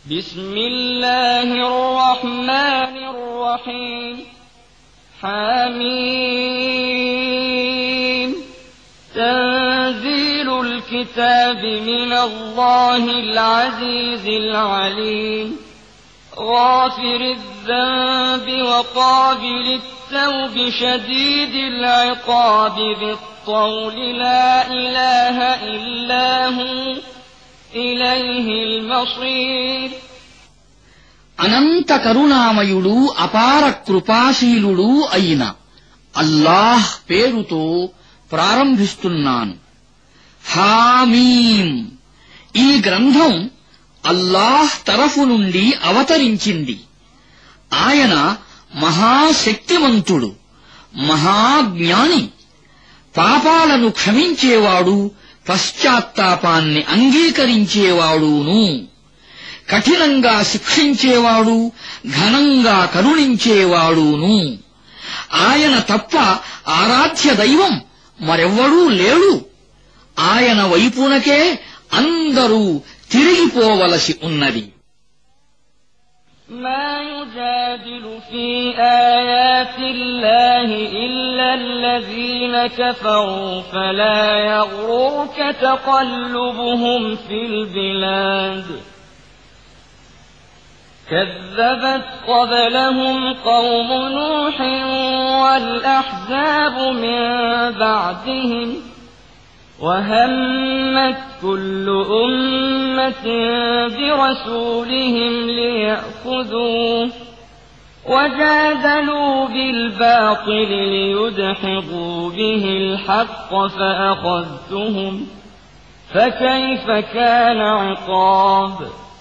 بسم الله الرحمن الرحيم حميم تنزيل الكتاب من الله العزيز العليم غافر الذنب وقابل التوب شديد العقاب ذي الطول لا إله إلا هو إليه المصير అనంత కరుణామయుడు అపార కృపాశీలుడు అయిన అల్లాహ్ పేరుతో ప్రారంభిస్తున్నాను. హామీం. ఈ గ్రంథం అల్లాహ్ తరఫు నుండి అవతరించింది. ఆయన మహాశక్తిమంతుడు, మహాజ్ఞాని, పాపాలను క్షమించేవాడు, పశ్చాత్తాపాన్ని అంగీకరించేవాడును, కఠినంగా శిక్షించేవాడు, ఘనంగా కరుణించేవాడును. ఆయన తప్ప ఆరాధ్య దైవం మరెవ్వడూ లేడు. ఆయన వైపునకే అందరూ తిరిగిపోవలసి ఉన్నది. ما يجادل في آيات الله إلا الذين كفروا فلا يغررك تقلبهم في البلاد كذبت قبلهم قوم نوح والأحزاب من بعدهم وهمت كل أمة برسولهم ليأخذوه وجادلوا بالباطل ليدحضوا به الحق فأخذتهم فكيف كان عقاب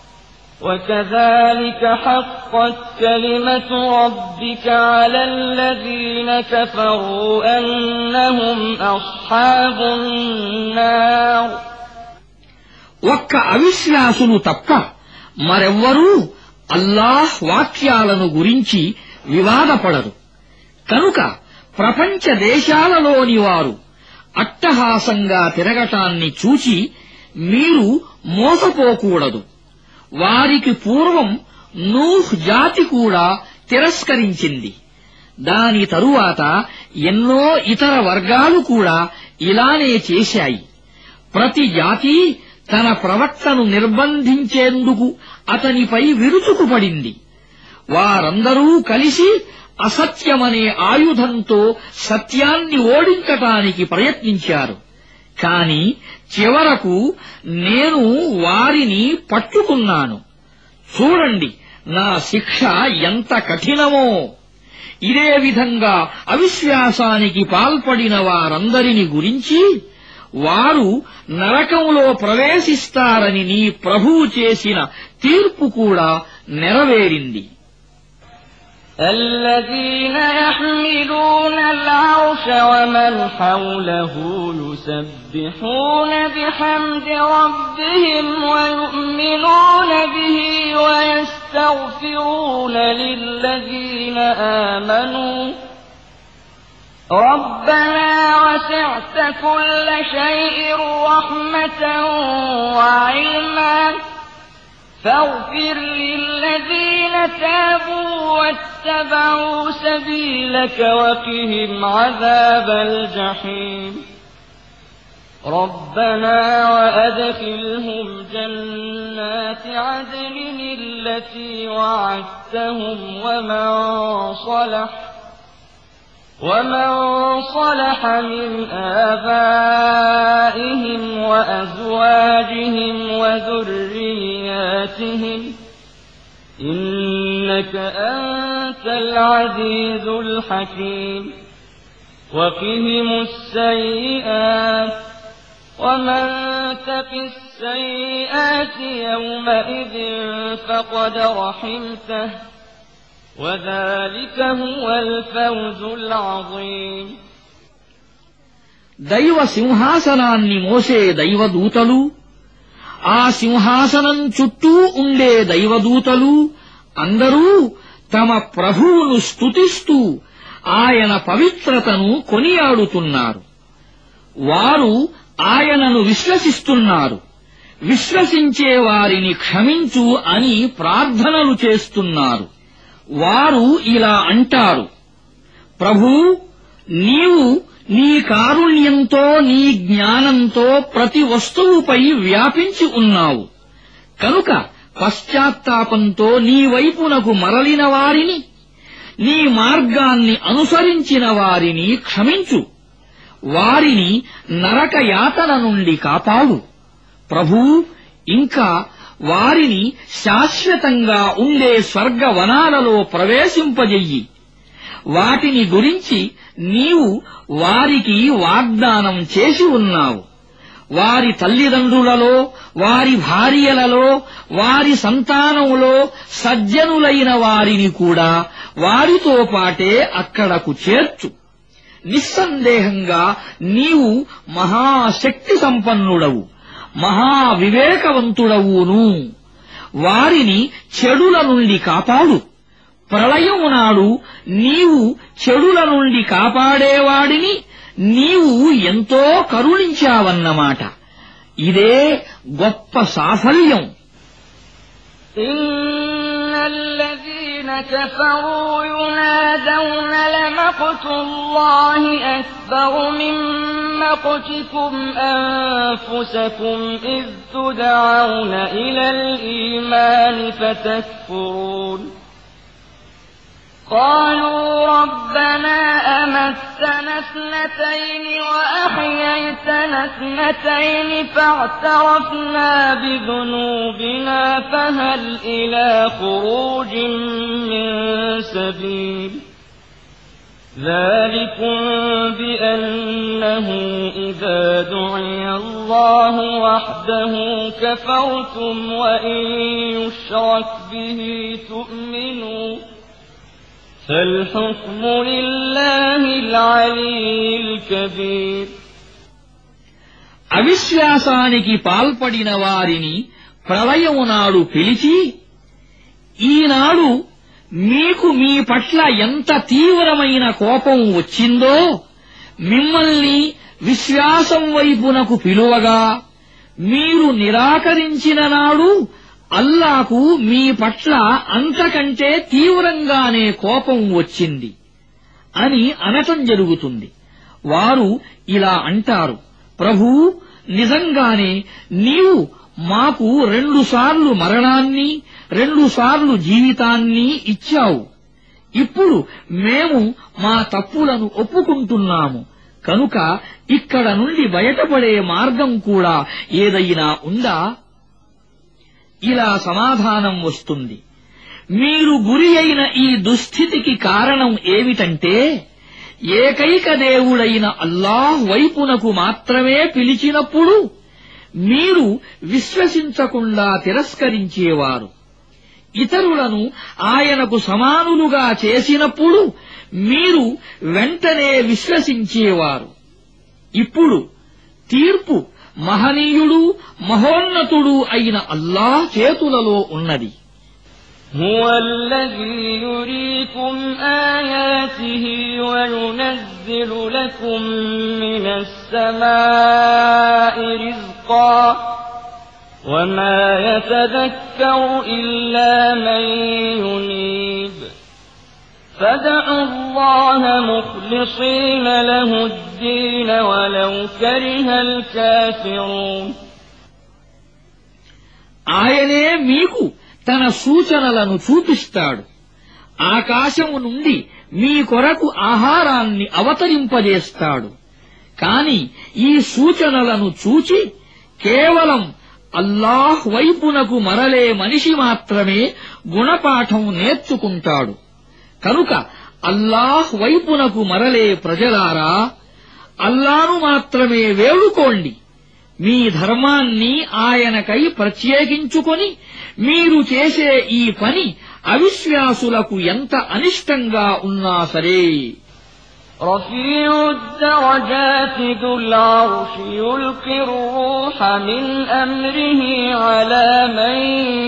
وكذلك حقت كلمة ربك على الذين كفروا أنهم أصحاب النار ఒక్క అవిశ్వాసులు తప్ప మరెవ్వరూ అల్లాహ్ వాక్యాలను గురించి వివాదపడరు. కనుక ప్రపంచ దేశాలలోని వారు అట్టహాసంగా తిరగటాన్ని చూచి మీరు మోసపోకూడదు. వారికి పూర్వం నూహ్ జాతి కూడా తిరస్కరించింది. దాని తరువాత ఎన్నో ఇతర వర్గాలు కూడా ఇలానే చేశాయి. ప్రతి జాతి తన ప్రవక్తను నిర్బంధించేందుకు అతనిపై విరుచుకుపడింది. వారందరూ కలిసి అసత్యమనే ఆయుధంతో సత్యాన్ని ఓడించటానికి ప్రయత్నించారు. కాని చివరకు నేను వారిని పట్టుకున్నాను. చూడండి నా శిక్ష ఎంత కఠినమో. ఇదే విధంగా అవిశ్వాసానికి పాల్పడిన వారందరిని గురించి వారు నరకంలో ప్రవేశిస్తారని నీ ప్రభువు చేసిన తీర్పు కూడా నెరవేరింది. الذين يحملون العرش ومن حوله يسبحون بحمد ربهم ويؤمنون به ويستغفرون للذين آمنوا ربنا وسعت كل شيء رحمة وعلما فاغفر للذين تابوا واتبعوا سبيلك وقهم عذاب الجحيم ربنا وأدخلهم جنات عدن التي وعدتهم ومن صلح من آبائهم وأزواجهم وذرياتهم إنك أنت العزيز الحكيم وقهم السيئات ومن تق السيئات يومئذ فقد رحمته وذلك هو الفوز العظيم దైవ సింహాసనాన్ని మోసే దైవదూతలు, ఆ సింహాసనం చుట్టూ ఉండే దైవదూతలు అందరూ తమ ప్రభువును స్తుతిస్తూ ఆయన పవిత్రతను కొనియాడుతున్నారు. వారు ఆయనను విశ్వసిస్తున్నారు. విశ్వసించే వారిని క్షమించు అని ప్రార్థనలు చేస్తున్నారు. వారు ఇలా అంటారు: ప్రభూ, నీవు నీ కారుణ్యంతో నీ జ్ఞానంతో ప్రతి వస్తువుపై వ్యాపించి ఉన్నావు. కనుక పశ్చాత్తాపంతో నీ వైపునకు మరలిన వారిని, నీ మార్గాన్ని అనుసరించిన వారిని క్షమించు. వారిని నరకయాతన నుండి కాపాడు. ప్రభూ, ఇంకా వారిని శాశ్వతంగా ఉండే స్వర్గవనాలలో ప్రవేశింపజెయ్యి. వాటిని గురించి నీవు వారికి వాగ్దానం చేసి ఉన్నావు. వారి తల్లిదండ్రులలో, వారి భార్యలలో, వారి సంతానములో సజ్జనులైన వారిని కూడా వారితో పాటే అక్కడకు చేర్చు. నిస్సందేహంగా నీవు మహాశక్తి సంపన్నుడవు, మహావివేకవంతుడవును. వారిని చెడుల నుండి కాపాడు. ప్రళయం నాడు నీవు చెడుల నుండి కాపాడేవాడిని నీవు ఎంతో కరుణించావన్నమాట. ఇదే గొప్ప సాఫల్యం. الذين كفروا ينادون لمقت الله أكبر من مقتكم أنفسكم إذ تدعون إلى الإيمان فتكفرون قالوا ربنا أمتنا اثنتين وأحييتنا اثنتين فاعترفنا بذنوبنا فهل إلى خروج من سبيل ذلكم بأنه إذا دعي الله وحده كفرتم وإن يشرك به تؤمنوا فالحكم لله العلي الكبير. అవిశ్వాసానికి పాల్పడిన వారిని ప్రళయము నాడు పిలిచి, ఈనాడు మీకు మీ పట్ల ఎంత తీవ్రమైన కోపం వచ్చిందో మిమ్మల్ని విశ్వాసం వైపునకు పిలువగా మీరు నిరాకరించిన నాడు అల్లాకు మీ పట్ల అంతకంటే తీవ్రంగానే కోపం వచ్చింది అని అనటం జరుగుతుంది. వారు ఇలా అంటారు: ప్రభూ, నిజంగానే నీవు మాకు 2 సార్లు మరణాన్ని 2 సార్లు జీవితాన్ని ఇచ్చావు. ఇప్పుడు మేము మా తప్పులను ఒప్పుకుంటున్నాము. కనుక ఇక్కడ నుండి బయటపడే మార్గం కూడా ఏదైనా ఉందా? ఇలా సమాధానం వస్తుంది: మీరు గురి అయిన ఈ దుస్థితికి కారణం ఏమిటంటే, ఏకైక దేవుడైన అల్లాహ్ వైపునకు మాత్రమే పిలిచినప్పుడు మీరు విశ్వసించకుండా తిరస్కరించేవారు. ఇతరులను ఆయనకు సమానులుగా చేసినప్పుడు మీరు వెంటనే విశ్వసించేవారు. ఇప్పుడు తీర్పు మహనీయుడు మహోన్నతుడు అయిన అల్లాహ్ చేతులలో ఉన్నది. هو الذي يريكم آياته وينزل لكم من السماء رزقا وما يتذكر إلا من ينيب فادعوا الله مخلصين له الدين ولو كره الكافرون. ఆయనే మీకు తన సూచనలను చూపిస్తాడు. ఆకాశము నుండి మీ కొరకు ఆహారాన్ని అవతరింపజేస్తాడు. కాని ఈ సూచనలను చూచి కేవలం అల్లాహ్ వైపునకు మరలే మనిషి మాత్రమే గుణపాఠం నేర్చుకుంటాడు. కనుక అల్లాహ్ వైపునకు మరలే ప్రజలారా, అల్లాను మాత్రమే వేడుకోండి. మీ ధర్మాన్ని ఆయనకై ప్రత్యేకించుకొని మీరు చేసే ఈ పని అవిశ్వాసులకు ఎంత అనిష్టంగా ఉన్నా సరే. رفيع الدرجات ذو العرش يلقي الروح من أمره على من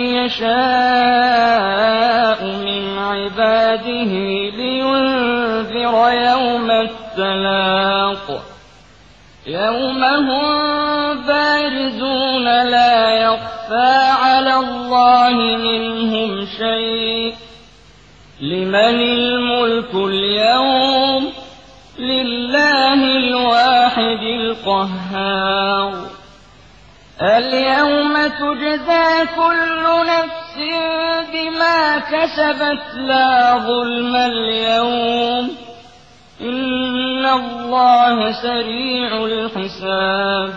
يشاء من عباده لينذر يوم التلاق يوم هم بارزون لا يخفى على الله منهم شيء لمن الملك اليوم لله الواحد القهار اليوم تجزى كل نفس بما كسبت لا ظلم اليوم إن الله سريع الحساب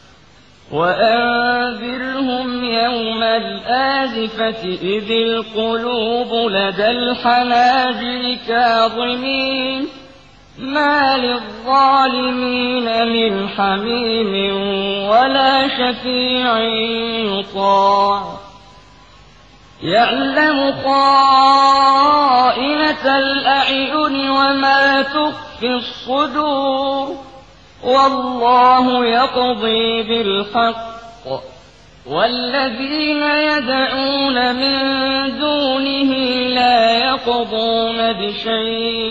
وأنذرهم يوم الآزفة إذ القلوب لدى الحناجر كاظمين ما للظالمين من حميم ولا شفيع يطاع يعلم خائنة الأعين وما تخفي الصدور والله يقضي بالحق والذين يدعون من دونه لا يقضون بشيء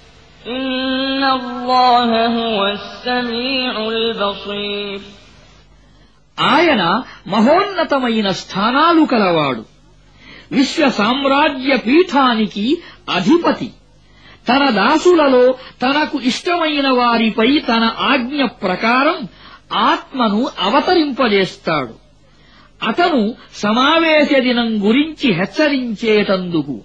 إن الله هو السميع البصير ఆయన మహోన్నతమైన స్థానాలు కలవాడు విశ్వ సామ్రాజ్య పీఠానికి అధిపతి తన దాసులలో తనకు ఇష్టమైన వారిపై తన ఆజ్ఞ ప్రకారం ఆత్మను అవతరింపజేస్తాడు అతను సమావేశ దినం గురించి హెచ్చరించేటందుకు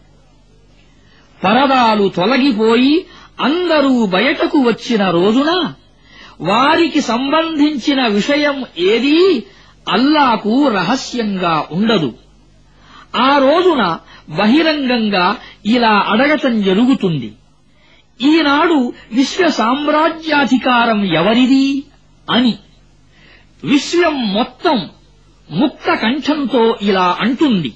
పరదాలు తొలగిపోయి అందరూ బయటకు వచ్చిన రోజున వారికి సంబంధించిన విషయం ఏదీ అల్లాకు రహస్యంగా ఉండదు ఆ రోజున బహిరంగంగా ఇలా అడగటం జరుగుతుంది ఈనాడు విశ్వ సామ్రాజ్యాధికారం ఎవరిది అని విశ్వం మొత్తం ముక్త కంఠంతో ఇలా అంటుంది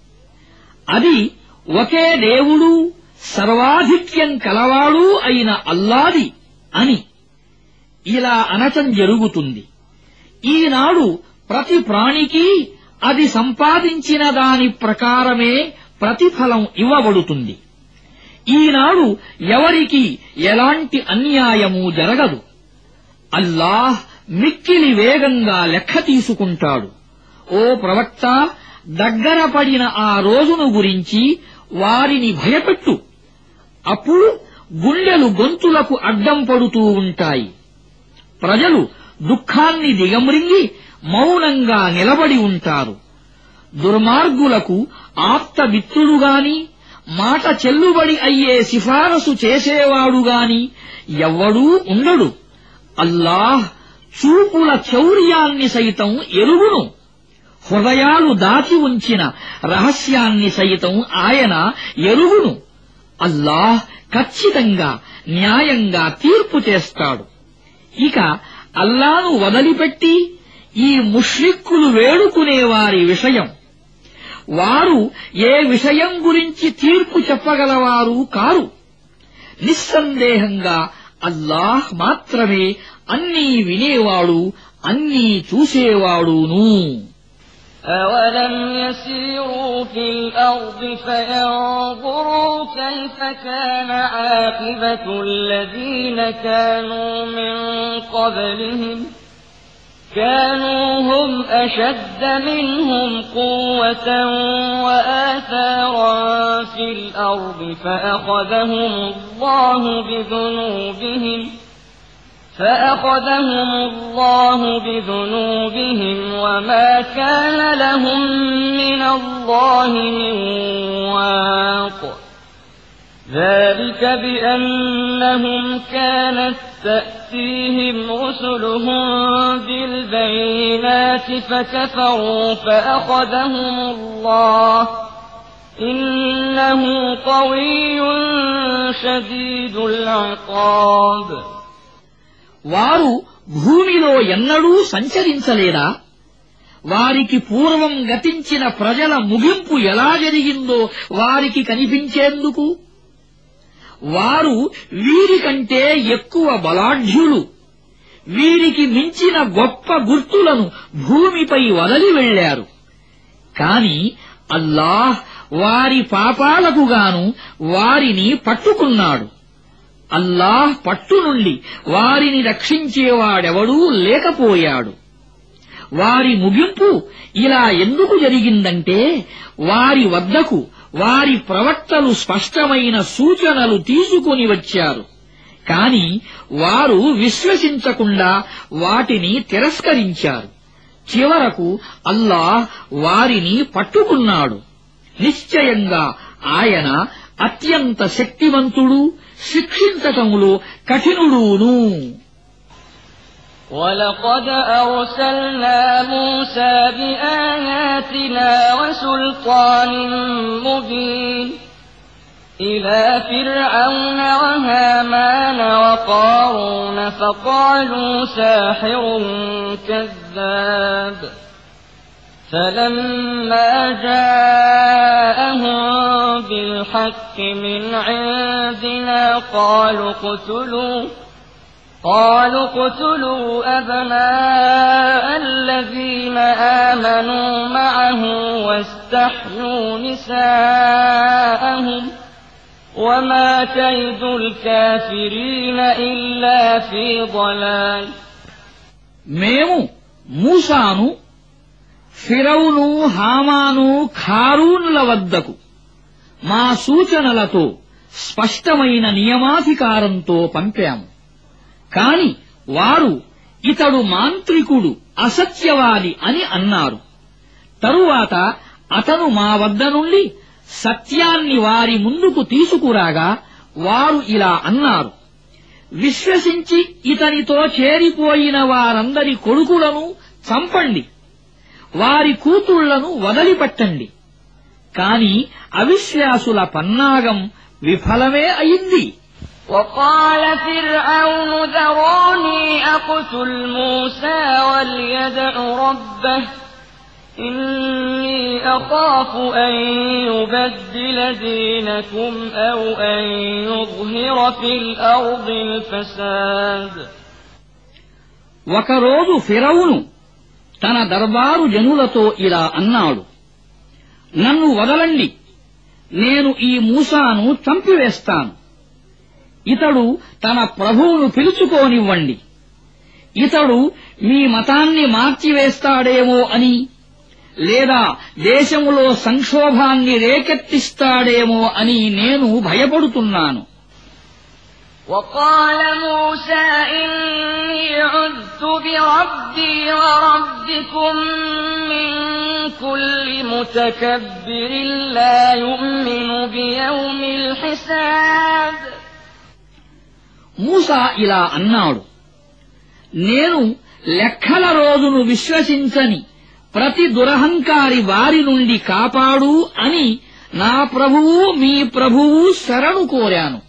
అది ఒకే దేవుడు సర్వాధిక్యం కలవాడు అయిన అల్లాది అని ఇలా అనటం జరుగుతుంది ఈనాడు ప్రతి ప్రాణికి అది సంపాదించిన దాని ప్రకారమే ప్రతిఫలం ఇవ్వబడుతుంది ఈనాడు ఎవరికి ఎలాంటి అన్యాయమూ జరగదు అల్లాహ్ మిక్కిలి వేగంగా లెక్క తీసుకుంటాడు ఓ ప్రవక్త దగ్గర పడిన ఆ రోజును గురించి వారిని భయపెట్టు అప్పుడు గుండెలు గొంతులకు అడ్డం పడుతూ ఉంటాయి ప్రజలు దుఃఖాన్ని దిగమ్రింగి మౌనంగా నిలబడి ఉంటారు దుర్మార్గులకు ఆప్తమిత్రుడుగాని మాట చెల్లుబడి అయ్యే సిఫారసు చేసేవాడుగాని ఎవ్వడూ ఉండడు అల్లాహ్ చూపుల చౌర్యాన్ని సైతం ఎరుగును హృదయాలు దాచి ఉంచిన రహస్యాన్ని సైతం ఆయన ఎరుగును అల్లాహ్ ఖచ్చితంగా న్యాయంగా తీర్పు చేస్తాడు ఇక అల్లాను వదిలిపెట్టి ఈ ముష్రిక్కులు వేడుకునేవారి విషయం వారు ఏ విషయం గురించి తీర్పు చెప్పగలవారు కారు నిస్సందేహంగా అల్లాహ్ మాత్రమే అన్నీ వినేవాడు అన్నీ చూసేవాడును أولم يسيروا في الأرض فينظروا كيف كان عاقبة الذين كانوا من قبلهم كانوا هم أشد منهم قوة وآثارا في الأرض فأخذهم الله بذنوبهم وما كان لهم من الله من واق ذلك بأنهم كانت تأتيهم رسلهم بالبينات فكفروا فأخذهم الله إنه قوي شديد العقاب వారు భూమిలో ఎన్నడూ సంచరించలేదా వారికి పూర్వం గతించిన ప్రజల ముగింపు ఎలా జరిగిందో వారికి కనిపించేందుకు వారు వీరికంటే ఎక్కువ బలాఢ్యులు వీరికి మించిన గొప్ప గుర్తులను భూమిపై వదలి వెళ్లారు కాని అల్లాహ్ వారి పాపాలకు గాను వారిని పట్టుకున్నాడు అల్లాహ్ పట్టు నుండి వారిని రక్షించేవాడెవడూ లేకపోయాడు వారి ముగింపు ఇలా ఎందుకు జరిగిందంటే వారి వద్దకు వారి ప్రవక్తలు స్పష్టమైన సూచనలు తీసుకుని వచ్చారు. కాని వారు విశ్వసించకుండా వాటిని తిరస్కరించారు. చివరకు అల్లాహ్ వారిని పట్టుకున్నాడు. నిశ్చయంగా ఆయన అత్యంత శక్తివంతుడు, శిక్షించటములో కఠినుడును. وَلَقَدْ أَرْسَلْنَا مُوسَى بِآيَاتِنَا وَسُلْطَانٍ مُّبِينٍ إِلَى فِرْعَوْنَ وَهَامَانَ وَقَارُونَ فَقَالُوا سَاحِرٌ كَذَّابٌ فَلَمَّا جَاءَهُم بِالْحَقِّ مِنْ عِندِنَا قالوا اقتلوا أبناء الذين آمنوا معه واستحيوا نساءهم وما كيد الكافرين إلا في ضلال. మేము మూసాను ఫిరౌను, హామాను, ఖారూనుల వద్దకు మా సూచనలతో స్పష్టమైన నియమాధికారంతో పంపాము. కాని వారు ఇతడు మాంత్రికుడు, అసత్యవాది అని అన్నారు. తరువాత అతను మా వద్ద నుండి సత్యాన్ని వారి ముందుకు తీసుకురాగా వారు ఇలా అన్నారు: విశ్వసించి ఇతనితో చేరిపోయిన వారందరి కొడుకులను చంపండి, వారి కూతుళ్లను వదిలిపెట్టండి. కాని అవిశ్వాసుల పన్నాగం విఫలమే అయింది. وقال فرعون ذروني أقتل موسى وليدع ربه إني أخاف أن يبدل دينكم أو أن يظهر في الأرض الفساد. ఒకరోజు ఫిరౌను తన దర్బారు జనులతో ఇలా అన్నాడు: నన్ను వదలండి, నేను ఈ మూసాను చంపివేస్తాను. ఇతడు తన ప్రభువును పిలుచుకోనివ్వండి. ఇతడు మీ మతాన్ని మార్చివేస్తాడేమో అని, లేదా దేశములో సంక్షోభాన్ని రేకెత్తిస్తాడేమో అని నేను భయపడుతున్నాను. وقال موسى إني عذت بربي وربكم من كل متكبر لا يؤمن بيوم الحساب. మూసా ఇలా అన్నాడు: నేను లెక్కల రోజును విశ్వసించని ప్రతి దురహంకారి వారి నుండి కాపాడు అని నా ప్రభువు మీ ప్రభువు శరణు కోరాను.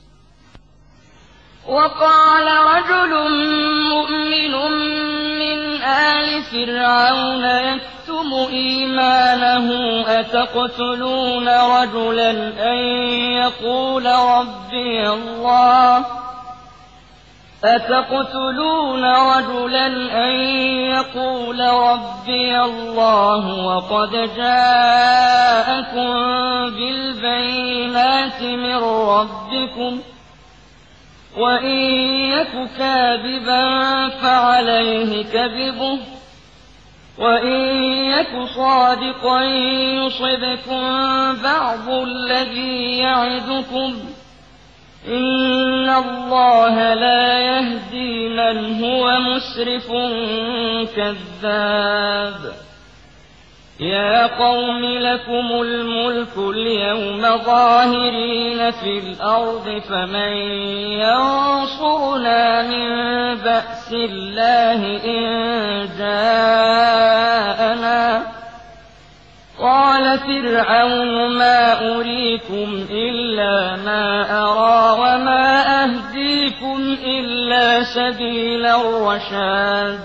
وقال رجل مؤمن من آل فرعون يكتم إيمانه أتقتلون رجلا أن يقول ربي الله وقد جاءكم بالبينات من ربكم وإن يك كاذبا فعليه كذبه وإن يك صادقا يصبكم بعض الذي يعدكم إن الله لا يهدي من هو مسرف كذاب. يا قوم لكم الملك اليوم ظاهرين في الأرض فمن ينصرنا من بأس الله إن جاءنا. قال فرعون ما أريكم إلا ما أرى وما أهديكم إلا سبيل الرشاد.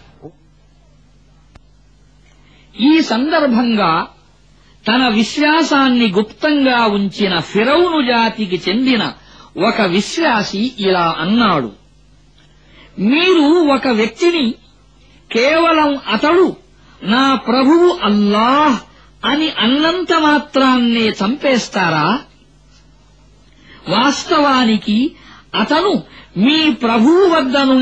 ఈ సందర్భంగా తన విశ్వాసాన్ని గుప్తంగా ఉంచిన ఫిరౌను జాతికి చెందిన ఒక విశ్వాసి ఇలా అన్నాడు: మీరు ఒక వ్యక్తిని కేవలం అతడు నా ప్రభువు అల్లాహ్ అని అన్నంత మాత్రాన్నే చంపేస్తారా? వాస్తవానికి అతను మీ ప్రభువు వద్ద నుండి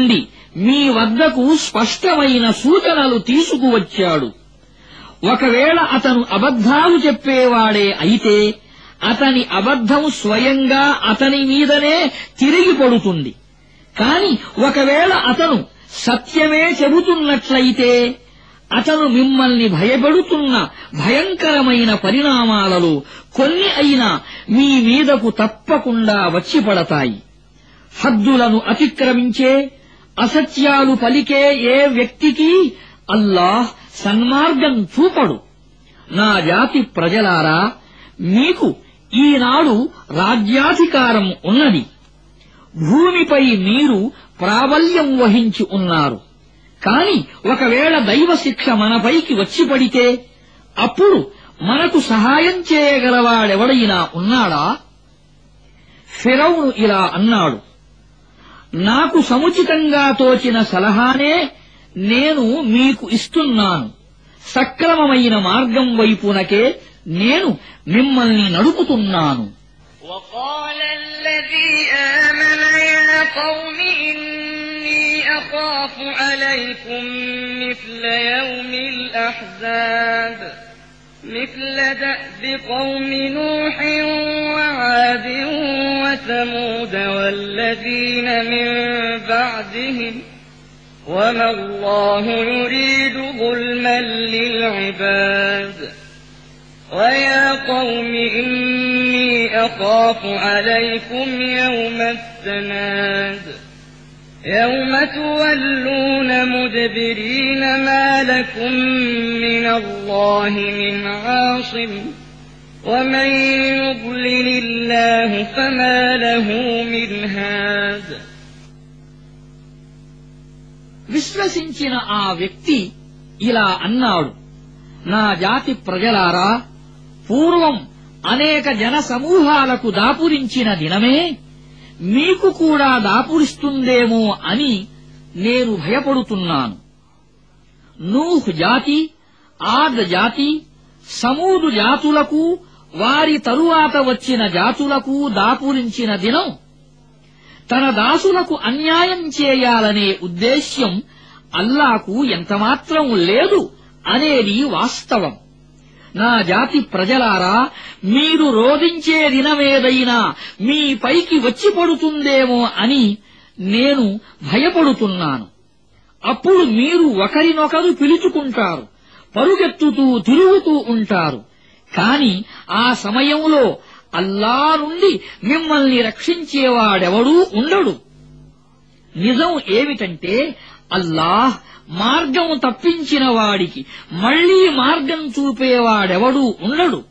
మీ వద్దకు స్పష్టమైన సూచనలు తీసుకువచ్చాడు. ఒకవేళ అతను అబద్ధాలు చెప్పేవాడే అయితే అతని అబద్ధం స్వయంగా అతని మీదనే తిరిగి పడుతుంది. కాని ఒకవేళ అతను సత్యమే చెబుతున్నట్లయితే అతను మిమ్మల్ని భయపెడుతున్న భయంకరమైన పరిణామాలలో కొన్ని అయినా మీ మీదకు తప్పకుండా వచ్చి పడతాయి. హద్దులను అతిక్రమించే అసత్యాలు పలికే ఏ వ్యక్తికి అల్లాహ్ సన్మార్గం చూపడు. నా జాతి ప్రజలారా, మీకు ఈనాడు రాజ్యాధికారం ఉన్నది. భూమిపై మీరు ప్రాబల్యం వహించి ఉన్నారు. కాని ఒకవేళ దైవశిక్ష మనపైకి వచ్చి పడితే అప్పుడు మనకు సహాయం చేయగలవాడెవడైనా ఉన్నాడా? ఫిరౌను ఇలా అన్నాడు, నాకు సముచితంగా తోచిన సలహానే నేను మీకు ఇస్తున్నాను. సక్రమమైన మార్గం వైపునకే నేను మిమ్మల్ని నడుపుతున్నాను. وقال الذي آمن يا قوم إني أخاف عليكم مثل يوم الأحزاب مثل دأب قوم نوح وعاد وثمود والذين من بعدهم وما الله يريد ظلما للعباد ويا قوم إني أخاف عليكم يوم التناد يوم تولون مدبرين ما لكم من الله من عاصم ومن يضلل الله فما له من هاد. విశ్వసించిన ఆ వ్యక్తి ఇలా అన్నాడు, నా జాతి ప్రజలారా, పూర్వం అనేక జన సమూహాలకు దాపురించిన దినమే మీకు కూడా దాపురిస్తుందేమో అని నేను భయపడుతున్నాను. నూహ్ జాతి, ఆద్ జాతి, సమూదు జాతులకు వారి తరువాత వచ్చిన జాతులకు దాపురించిన దినం తన దాసులకు అన్యాయం చేయాలనే ఉద్దేశ్యం అల్లాకు ఎంతమాత్రం లేదు అనేది వాస్తవం. నా జాతి ప్రజలారా, మీరు రోధించే దినమేదైనా మీ పైకి వచ్చి పడుతుందేమో అని నేను భయపడుతున్నాను. అప్పుడు మీరు ఒకరినొకరు పిలుచుకుంటారు, పరుగెత్తుతూ తిరుగుతూ ఉంటారు. కాని ఆ సమయంలో అల్లా నుండి మిమ్మల్ని రక్షించేవాడెవడూ ఉండడు. నిజం ఏమిటంటే అల్లాహ్ మార్గం తప్పించిన వాడికి మళ్లీ మార్గం చూపేవాడెవడూ ఉండడు.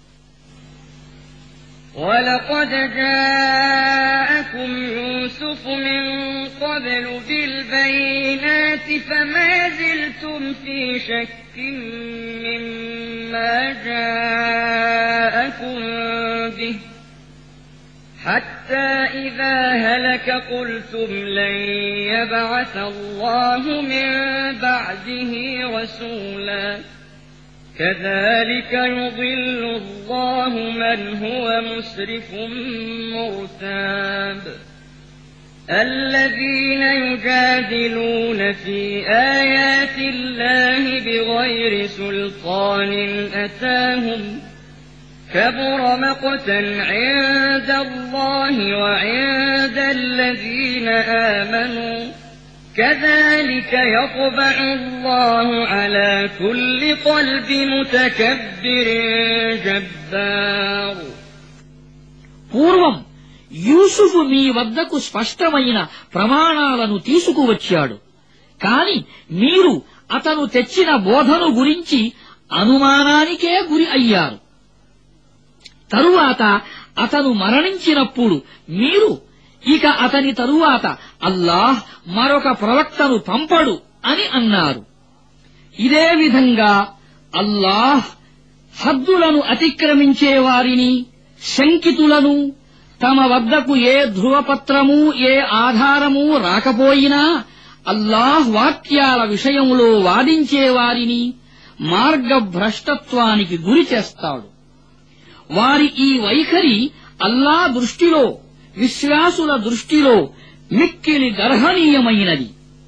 وَلَقَدْ جَاءَكُمْ يُوسُفُ مِنْ قَبْلُ بِالْبَيِّنَاتِ فَمَا زِلْتُمْ فِي شَكٍّ مِّمَّا جَاءَكُمْ بِهِ حَتَّى إِذَا هَلَكَ قُلْتُمْ لَن يَبْعَثَ اللَّهُ مِن بَعْدِهِ رَسُولًا كَذَلِكَ يُضِلُّ اللَّهُ مَنْ هُوَ مُسْرِفٌ مُّرْتَابٌ الَّذِينَ يُجَادِلُونَ فِي آيَاتِ اللَّهِ بِغَيْرِ سُلْطَانٍ أَتَاهُمْ كَبُرَ مَقْتًا عِندَ اللَّهِ وَعِندَ الَّذِينَ آمَنُوا كَذَلِكَ يَطْبَعُ اللَّهُ عَلَى كُلِّ قَلْبِ مُتَكَبِّرٍ جَبَّارٍ. పూర్వం యూసుఫు మీ వద్దకు స్పష్టమైన ప్రమాణాలను తీసుకువచ్చాడు. కాని మీరు అతను తెచ్చిన బోధను గురించి అనుమానానికే గురి అయ్యారు. తరువాత అతను మరణించినప్పుడు మీరు ఇక అతని తరువాత అల్లాహ్ మరొక ప్రవక్తను పంపడు అని అన్నారు. ఇదే విధంగా అల్లాహ్ హద్దులను అతిక్రమించే వారిని, శంకితులను, తమ వద్దకు ఏ ధృవపత్రమూ ఏ ఆధారమూ రాకపోయినా అల్లాహ్ వాక్యాల విషయంలో వాదించేవారిని మార్గభ్రష్టత్వానికి గురి చేస్తాడు. వారి ఈ వైఖరి అల్లా దృష్టిలో, విశ్వాసుల దృష్టిలో మిక్కిలి గర్హనీయమైనది.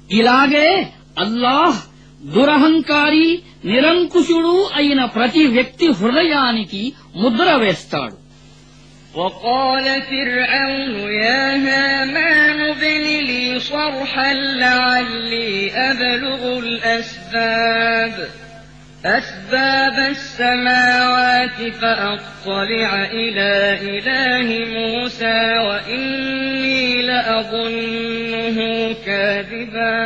ఇలాగే అల్లాహ్ దురహంకారి నిరంకుశుడు అయిన ప్రతి వ్యక్తి హృదయానికి ముద్ర వేస్తాడు. وقال فرعون يا هامان ابن لي صرحا لعلي أبلغ أسباب السماوات فأطلع إلى إله موسى وإني لأظنه كاذبا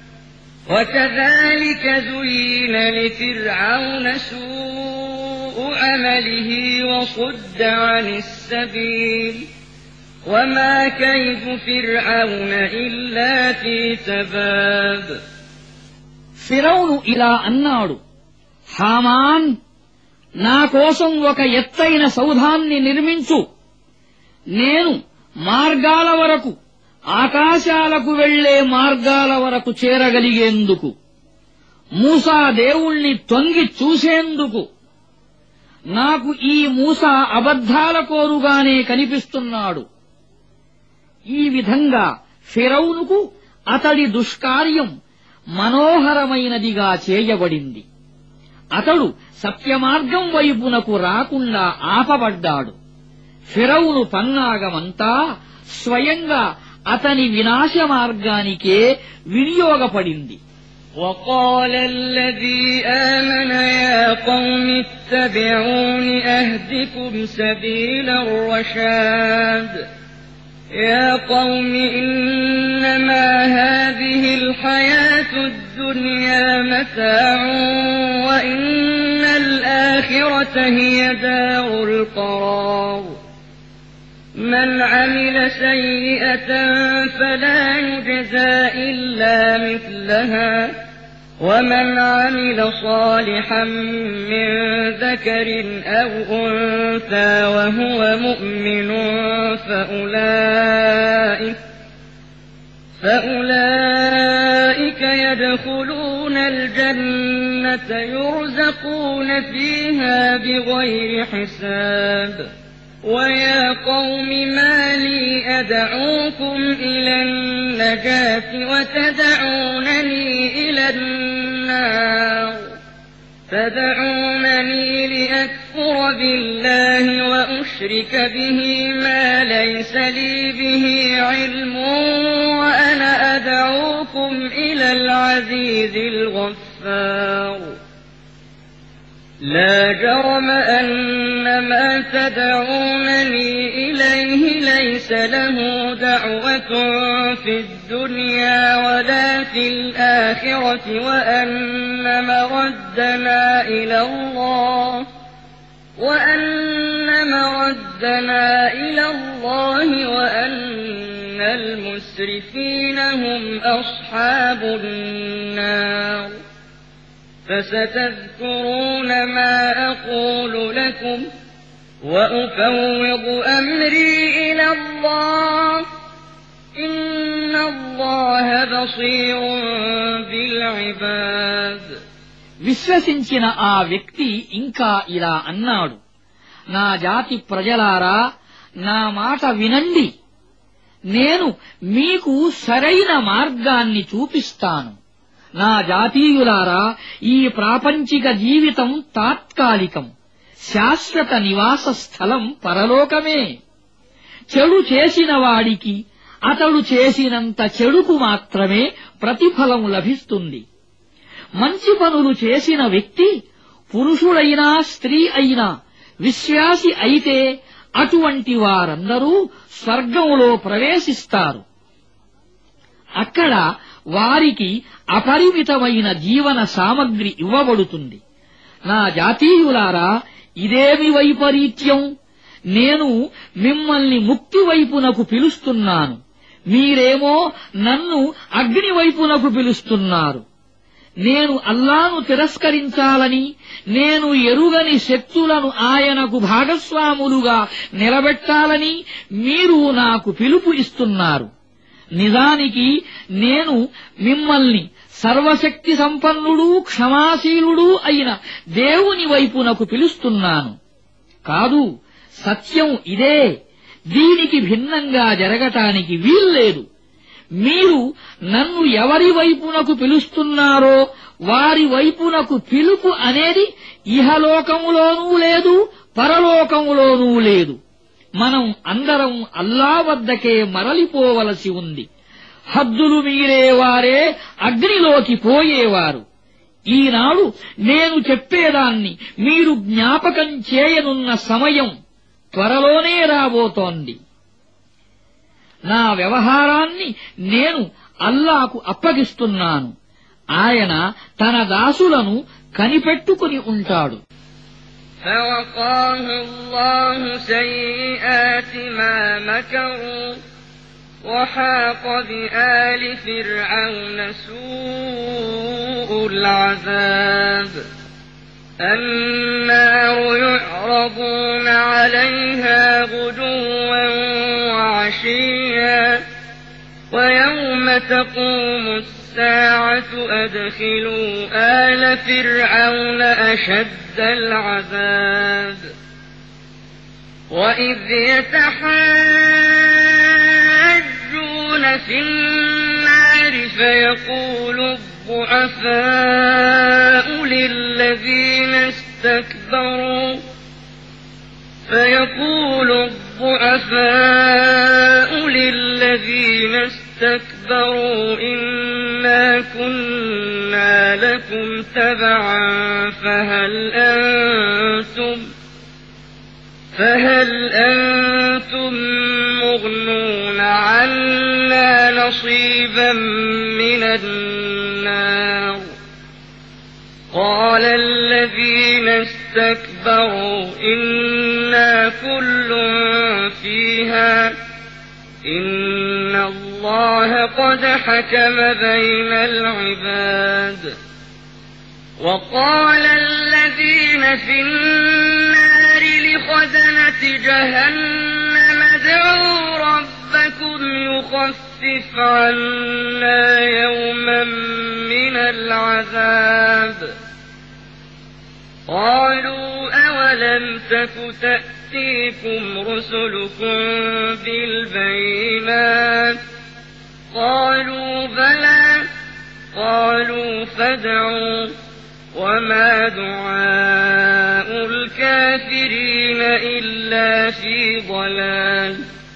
وكذلك زين لفرعون سوء عمله وصد عن السبيل وما كيد فرعون إلا في تباب. ఫిరౌను ఇలా అన్నాడు, హామాన్, నా కోసం ఒక ఎత్తైన సౌధాన్ని నిర్మించు. నేను మార్గాల వరకు, ఆకాశాలకు వెళ్లే మార్గాల వరకు చేరగలిగేందుకు, మూసా దేవుణ్ణి తొంగి చూసేందుకు. నాకు ఈ మూసా అబద్ధాల కోరుగానే కనిపిస్తున్నాడు. ఈ విధంగా ఫిరౌనుకు అతడి దుష్కార్యం మనోహరమైనదిగా చేయబడింది. అతడు సత్యమార్గం వైపునకు రాకుండా ఆపబడ్డాడు. ఫిరౌను పన్నాగమంతా స్వయంగా అతని వినాశ మార్గానికే వినియోగపడింది. وقال الذي آمن يا قوم اتبعون أهدكم سبيل الرشاد يا قوم إنما هذه الحياة الدنيا متاع وإن الآخرة هي دار القرار من عمل سيئة فلا يجزى إلا مثلها ومن عمل صالحا من ذكر أو أنثى وهو مؤمن فأولئك يدخلون الجنة يرزقون فيها بغير حساب. ويا قوم ما لي أدعوكم إلى النجاة وتدعونني إلى النار تدعونني لأكفر بالله وأشرك به ما ليس لي به علم وأنا أدعوكم إلى العزيز الغفار. لا جرم أن ما تدعونني إليه ليس له دعوة في الدنيا ولا في الآخرة وأن مردنا إلى الله وأن المسرفين هم أصحاب النار. فستذكرون ما أقول لكم وأفوض أمري إلى الله إن الله بصير بالعباد. విశ్వసించిన ఆ వ్యక్తి ఇంకా ఇలా అన్నాడు, నా జాతి ప్రజలారా, నా మాట వినండి. నేను మీకు సరైన మార్గాన్ని చూపిస్తాను. నా జాతీయులారా, ఈ ప్రాపంచిక జీవితం తాత్కాలికం. శాశ్వత నివాస స్థలం పరలోకమే. చెడు చేసిన వాడికి అతడు చేసినంత చెడుకు మాత్రమే ప్రతిఫలం లభిస్తుంది. మంచి పనులు చేసిన వ్యక్తి పురుషుడైనా స్త్రీ అయినా విశ్వాసి అయితే అటువంటి వారందరూ స్వర్గంలో ప్రవేశిస్తారు. అక్కడ వారికి అపరిమితమైన జీవన సామగ్రి ఇవ్వబడుతుంది. నా జాతీయులారా, ఇదేమి వైపరీత్యం! నేను మిమ్మల్ని ముక్తి వైపునకు పిలుస్తున్నాను, మీరేమో నన్ను అగ్ని వైపునకు పిలుస్తున్నారు. నేను అల్లాను తిరస్కరించాలని, నేను ఎరుగని శక్తులను ఆయనకు భాగస్వాములుగా నిలబెట్టాలని మీరు నాకు పిలుపు ఇస్తున్నారు. నిజానికి నేను మిమ్మల్ని సర్వశక్తి సంపన్నుడు క్షమాశీలుడు అయిన దేవుని వైపునకు పిలుస్తున్నాను. కాదు, సత్యం ఇదే. దీనికి భిన్నంగా జరగటానికి వీల్లేదు. మీరు నన్ను ఎవరి వైపునకు పిలుస్తున్నారో వారి వైపునకు పిలుపు అనేది ఇహలోకములోనూ లేదు పరలోకములోనూ లేదు. మనం అందరం అల్లా వద్దకే మరలిపోవలసి ఉంది. హద్దులు మీరేవారే అగ్నిలోకి పోయేవారు. ఈనాడు నేను చెప్పేదాన్ని మీరు జ్ఞాపకం చేయనున్న సమయం త్వరలోనే రాబోతోంది. నా వ్యవహారాన్ని నేను అల్లాకు అప్పగిస్తున్నాను. ఆయన తన దాసులను కనిపెట్టుకుని ఉంటాడు. فوقاه الله سيئات ما مكروا وحاق بآل فرعون سوء العذاب النار يعرضون عليها غدوا وعشيا ويوم تقوم الساعة أدخلوا آل فرعون أشد العذاب وإذ يتحاجون في النار فيقول الضعفاء للذين استكبروا إنا كنا لكم تبعا فهل أنتم مغنون عنا نصيبا من النار قال الذين استكبروا إنا كل فيها إن الله قد حكم بين العباد وقال الذين في النار لخزنة جهنم ادعوا ربكم يخفف عنا يوما من العذاب قالوا أولم تك تأتيكم رسلكم بالبينات قالوا بلى قالوا فادعوا وما دعاء الكافرين إلا في ضلال.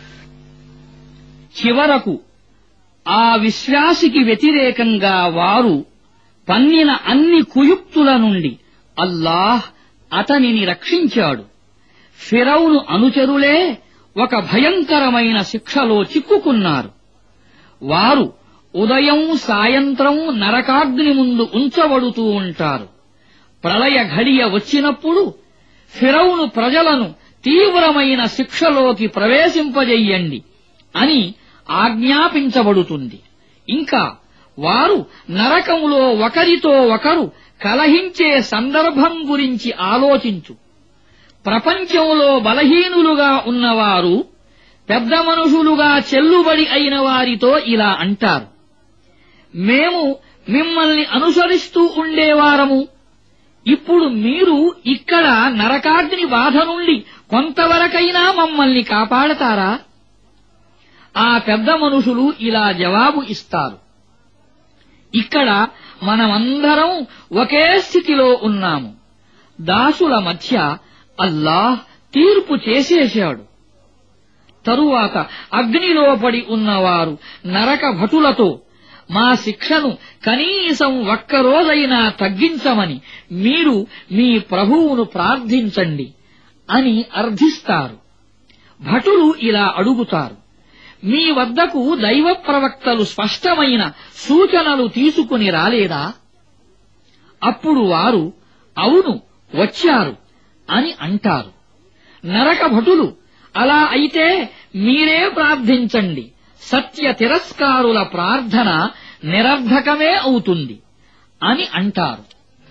చివరకు ఆ విశ్వాసికి వ్యతిరేకంగా వారు పన్నిన అన్ని కుయుక్తుల నుండి అల్లాహ్ అతనిని రక్షించాడు. ఫిరౌను అనుచరులే ఒక భయంకరమైన శిక్షలో చిక్కుకున్నారు. వారు ఉదయం సాయంత్రం నరకాగ్ని ముందు ఉంచబడుతూ ఉంటారు. ప్రళయ ఘడియ వచ్చినప్పుడు ఫిరౌను ప్రజలను తీవ్రమైన శిక్షలోకి ప్రవేశింపజెయ్యండి అని ఆజ్ఞాపించబడుతుంది. ఇంకా వారు నరకములో ఒకరితో ఒకరు కలహించే సందర్భం గురించి ఆలోచించు. ప్రపంచంలో బలహీనులుగా ఉన్నవారు పెద్ద మనుషులుగా చెల్లుబడి అయిన వారితో ఇలా అంటారు, మేము మిమ్మల్ని అనుసరిస్తూ ఉండేవారము. ఇప్పుడు మీరు ఇక్కడ నరకాగ్ని బాధ నుండి కొంతవరకైనా మమ్మల్ని కాపాడతారా? ఆ పెద్ద మనుషులు ఇలా జవాబు ఇస్తారు, ఇక్కడ మనమందరం ఒకే స్థితిలో ఉన్నాము. దాసుల మధ్య అల్లాహ్ తీర్పు చేసేశాడు. తరువాత అగ్నిలో పడి ఉన్నవారు నరక భటులతో మా శిక్షను కనీసం ఒక్కరోజైనా తగ్గించమని మీరు మీ ప్రభువును ప్రార్థించండి అని అర్థిస్తారు. భటులు ఇలా అడుగుతారు, మీ వద్దకు దైవ ప్రవక్తలు స్పష్టమైన సూచనలు తీసుకుని రాలేదా? అప్పుడు వారు అవును వచ్చారు అని అంటారు. నరక భటులు అలా అయితే మీరే ప్రార్థించండి, సత్య తిరస్కారుల ప్రార్థన నిరర్ధకమే అవుతుంది అని అంటారు.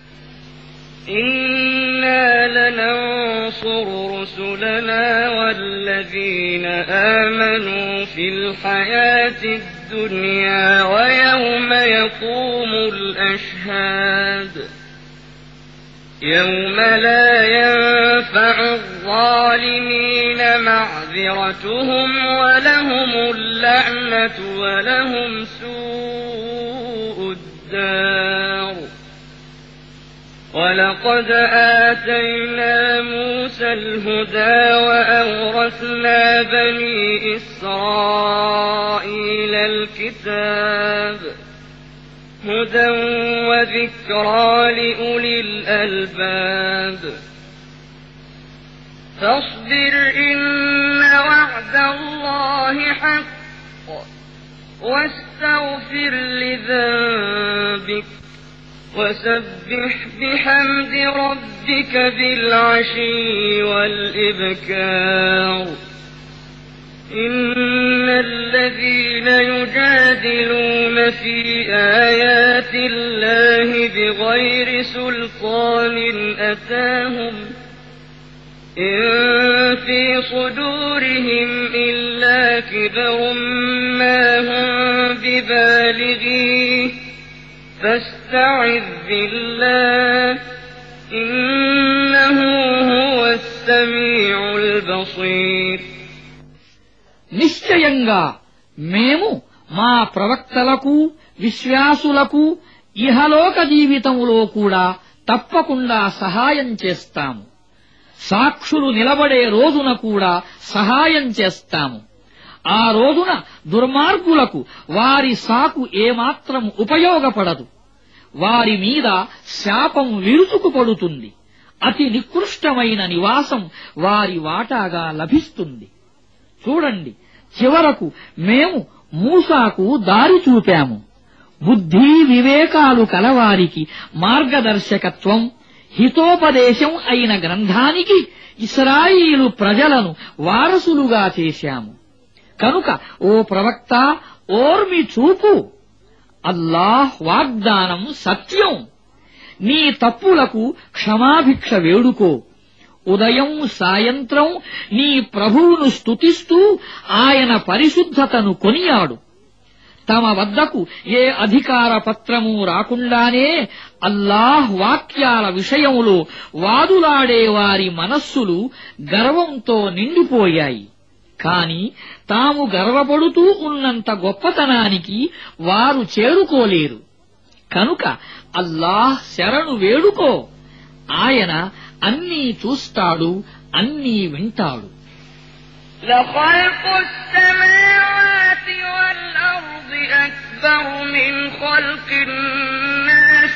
إنا لننصر رسلنا والذين آمنوا في الحياة الدنيا ويوم يقوم الأشهاد يوم لا ينفع الظالمين للظالمين معذرتهم ولهم اللعنة ولهم سوء الدار ولقد آتينا موسى الهدى وأورثنا بني إسرائيل الكتاب هدى وذكرى لأولي الألباب فاصبر إن وعد الله حق واستغفر لذنبك وسبح بحمد ربك بالعشي والإبكار إن الذين يجادلون في آيات الله بغير سلطان أتاهم إن في صدورهم إلا كبر ما هم ببالغيه فاستعذ بالله إنه هو السميع البصير నిశ్చయంగా మేము మా ప్రవక్తలకు విశ్వాసులకు ఇహలోక జీవితంలో కూడా తప్పకుండా సహాయం చేస్తాము. సాక్షులు నిలబడే రోజున కూడా సహాయం చేస్తాము. ఆ రోజున దుర్మార్గులకు వారి సాకు ఏమాత్రం ఉపయోగపడదు. వారి మీద శాపం విరుచుకుపడుతుంది. అతి నికృష్టమైన నివాసం వారి వాటాగా లభిస్తుంది. చూడండి, చివరకు మేము మూసాకు దారి చూపాము. బుద్ధి వివేకాలు కలవారికి మార్గదర్శకత్వం, హితోపదేశం అయిన గ్రంథానికి ఇశ్రాయేలు ప్రజలను వారసులుగా చేశాము. కనుక ఓ ప్రవక్త, ఓర్మి చూపు. అల్లాహ్ వాగ్దానం సత్యం. నీ తప్పులకు క్షమాభిక్ష వేడుకో. ఉదయం సాయంత్రం నీ ప్రభువును స్తుతిస్తూ ఆయన పరిశుద్ధతను కొనియాడు. తమ వద్దకు ఏ అధికార పత్రము రాకుండానే అల్లాహ్ వాక్యాల విషయంలో వాదులాడే వారి మనస్సులు గర్వంతో నిండిపోయాయి. కాని తాము గర్వపడుతూ ఉన్నంత గొప్పతనానికి వారు చేరుకోలేరు. కనుక అల్లాహ్ శరణు వేడుకో. ఆయన అన్నీ చూస్తాడు, అన్నీ వింటాడు. لخلق السماوات والأرض أكبر من خلق الناس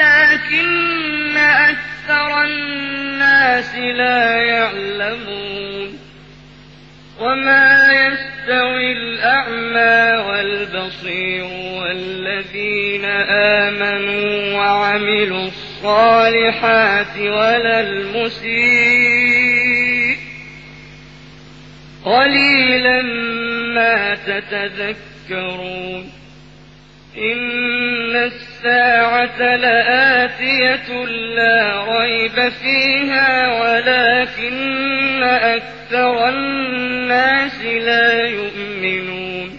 ولكن أكثر الناس لا يعلمون وما يستوي الأعمى والبصير والذين آمنوا وعملوا الصالحات ولا المسيء قليلا ما تتذكرون إن الساعة لآتية لا ريب فيها ولكن أكثر الناس لا يؤمنون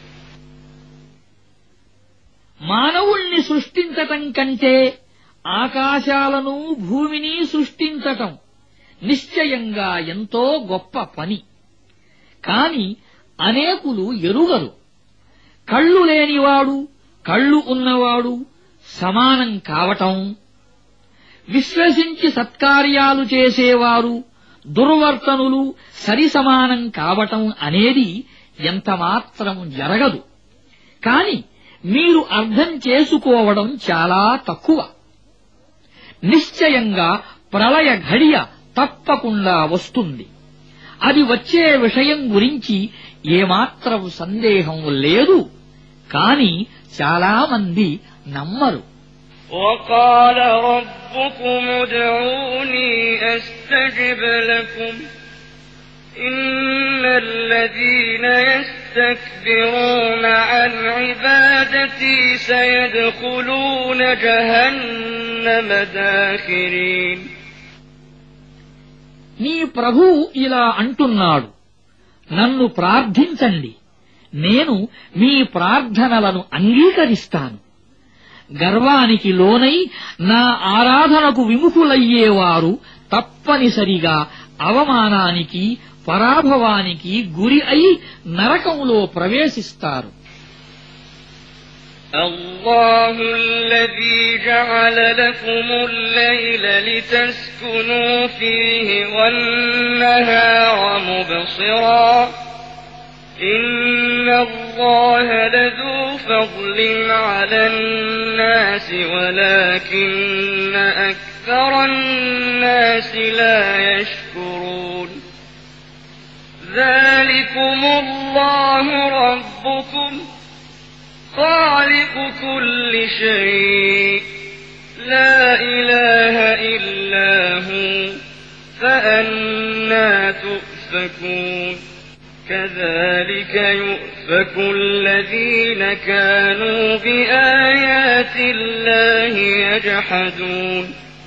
మానవుల్ని సృష్టించటం కంటే ఆకాశాలను భూమిని సృష్టించటం నిశ్చయంగా ఎంతో గొప్ప పని. కాని అనేకులు ఎరుగరు. కళ్ళు లేనివాడు, కళ్ళు ఉన్నవాడు సమానం కావటం, విశ్వసించి సత్కార్యాలు చేసేవారు దుర్వర్తనులు సరిసమానం కావటం అనేది ఎంతమాత్రం జరగదు. కాని మీరు అర్థం చేసుకోవడం చాలా తక్కువ. నిశ్చయంగా ప్రళయ ఘడియ తప్పకుండా వస్తుంది. అది వచ్చే విషయం గురించి ఏమాత్రం సందేహం లేదు. కాని చాలా మంది నమ్మరు. وقال ربكم ادعوني أستجب لكم إن الذين يستكبرون عن عبادتي سيدخلون جهنم داخرين నీ ప్రభువు ఇలా అంటున్నాడు, నన్ను ప్రార్థించండి, నేను మీ ప్రార్థనలను అంగీకరిస్తాను. గర్వానికి లోనై నా ఆరాధనకు విముఖులయ్యేవారు తప్పనిసరిగా అవమానానికి పరాభవానికి గురి అయి నరకంలో ప్రవేశిస్తారు. الله الذي جعل لكم الليل لتسكنوا فيه والنهار مبصرا إن الله لذو فضل على الناس ولكن أكثر الناس لا يشكرون ذلكم الله ربكم خالق كل شيء لا إله إلا هو فأنى تؤفكون كذلك يؤفك الذين كانوا بآيات الله يجحدون